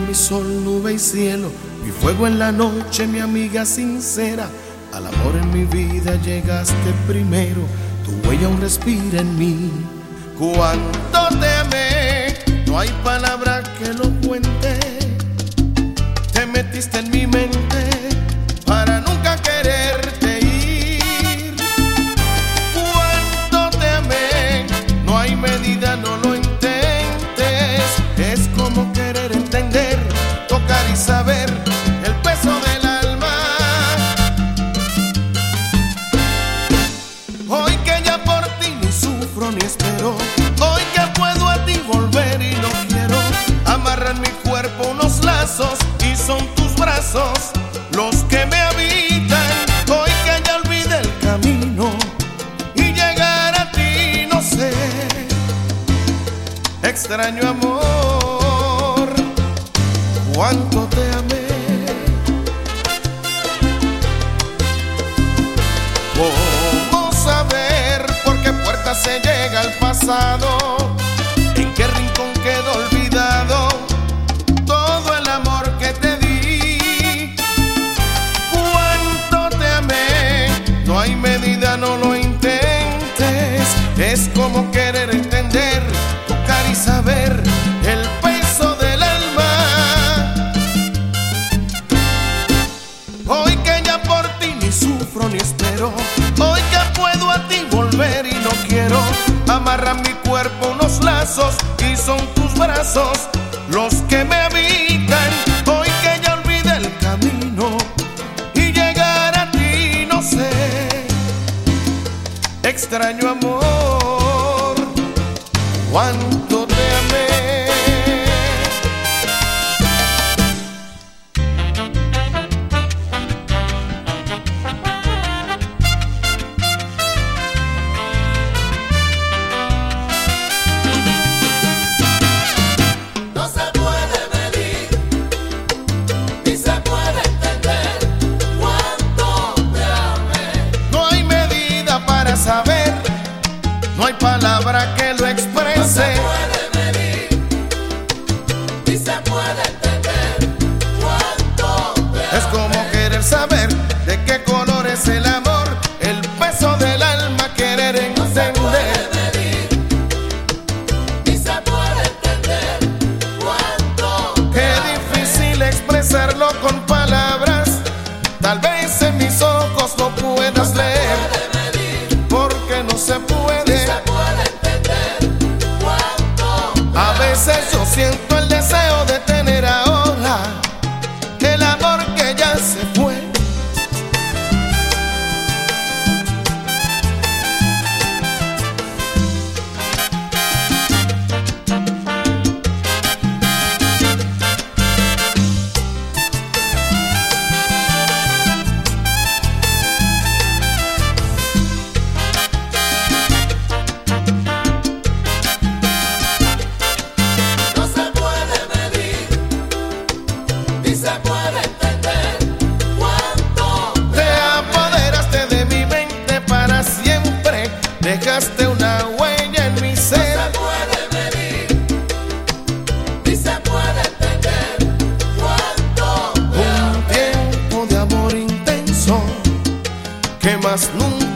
mi sol, nube y cielo, mi fuego en la noche, mi amiga sincera. Al amor en mi vida llegaste primero, tu huella aún respira en mí. Cuánto te amé, no hay palabra que lo cuente. Te metiste en mi mente para nunca quererte ir. Cuánto te amé, no hay medida, no lo intentes. Es como querer entender, tocar y saber el peso del alma. Hoy que ya por ti ni sufro ni espero, hoy que puedo a ti volver y no quiero. Amarran mi cuerpo unos lazos y son tus brazos los que me habitan. Hoy que ya olvidé el camino y llegar a ti no sé. Extraño amor, cuánto te amé. ¿Cómo saber por qué puerta se llega al pasado? ¿En qué rincón quedó olvidado todo el amor que te di? Cuánto te amé, no hay medida, no lo intentes. Es como querer entender, tocar y saber el peso del alma. Hoy que ya por ti ni sufro ni espero, hoy que puedo a ti volver y no quiero. Amarran mi cuerpo unos lazos y son tus brazos los que me habitan. Hoy que ya olvidé el camino y llegar a ti no sé. Extraño amor, cuánto te amé. Saber, no hay palabra que lo exprese. No se puede medir, ni se puede entender cuánto te amé. Es como querer saber de qué color es el amor, el peso del alma, querer entender. No se puede medir, ni se puede entender cuánto te Qué amé. difícil expresarlo con palabras, tal vez en mis ojos no puedas leer, porque no se puede. Se puede entender cuánto A veces yo siento el deseo de tener ahora el amor que ya se fue. se puede entender cuánto te apoderaste de mi mente para siempre, dejaste una huella en mi ser. se puede medir, ni se puede entender cuánto te Un tiempo de amor intenso que más nunca